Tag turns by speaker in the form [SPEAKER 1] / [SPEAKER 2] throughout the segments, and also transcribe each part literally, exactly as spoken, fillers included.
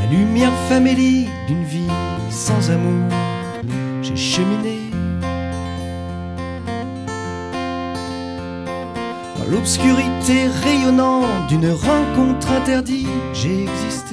[SPEAKER 1] lumière famélique d'une vie sans amour, j'ai cheminé dans l'obscurité rayonnante d'une rencontre interdite, j'ai existé.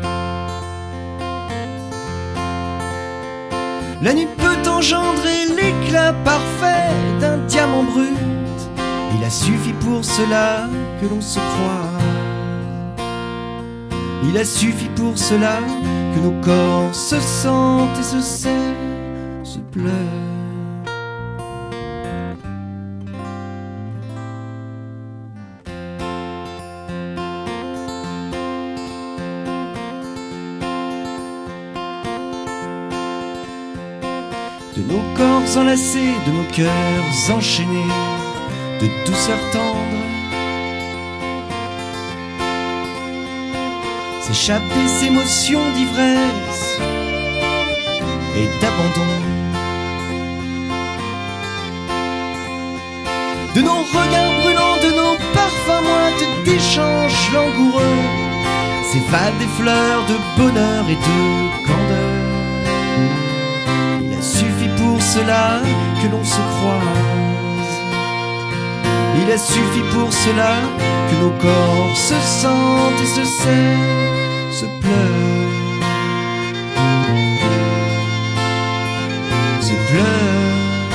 [SPEAKER 1] La nuit peut engendrer l'éclat parfait d'un diamant brut. Il a suffi pour cela que l'on se croie. Il a suffi pour cela que nos corps se sentent et se serrent, se pleurent. De nos corps enlacés, de nos cœurs enchaînés, de douceur tendre, s'échappent des émotions d'ivresse et d'abandon. De nos regards brûlants, de nos parfums moites, d'échanges langoureux, s'évadent des fleurs de bonheur et de candeur. Il a suffi pour cela que l'on se croise. Il a suffi pour cela que nos corps se sentent et se serrent, se pleurent, se pleurent.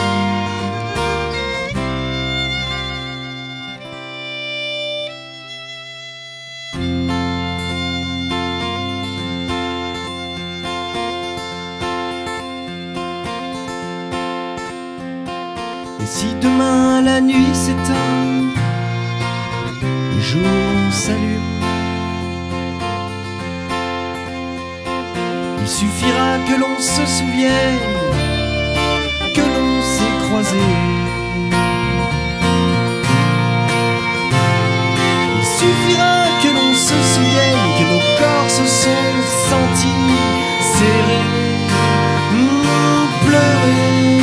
[SPEAKER 1] Et si demain la nuit s'éteint, le jour s'allume, il suffira que l'on se souvienne que l'on s'est croisés. Il suffira que l'on se souvienne que nos corps se sont sentis serrés, mmh, pleurer.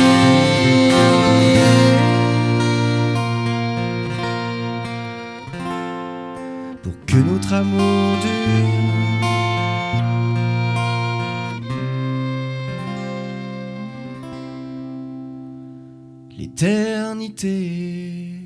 [SPEAKER 1] Pour que notre amour dure, l'éternité.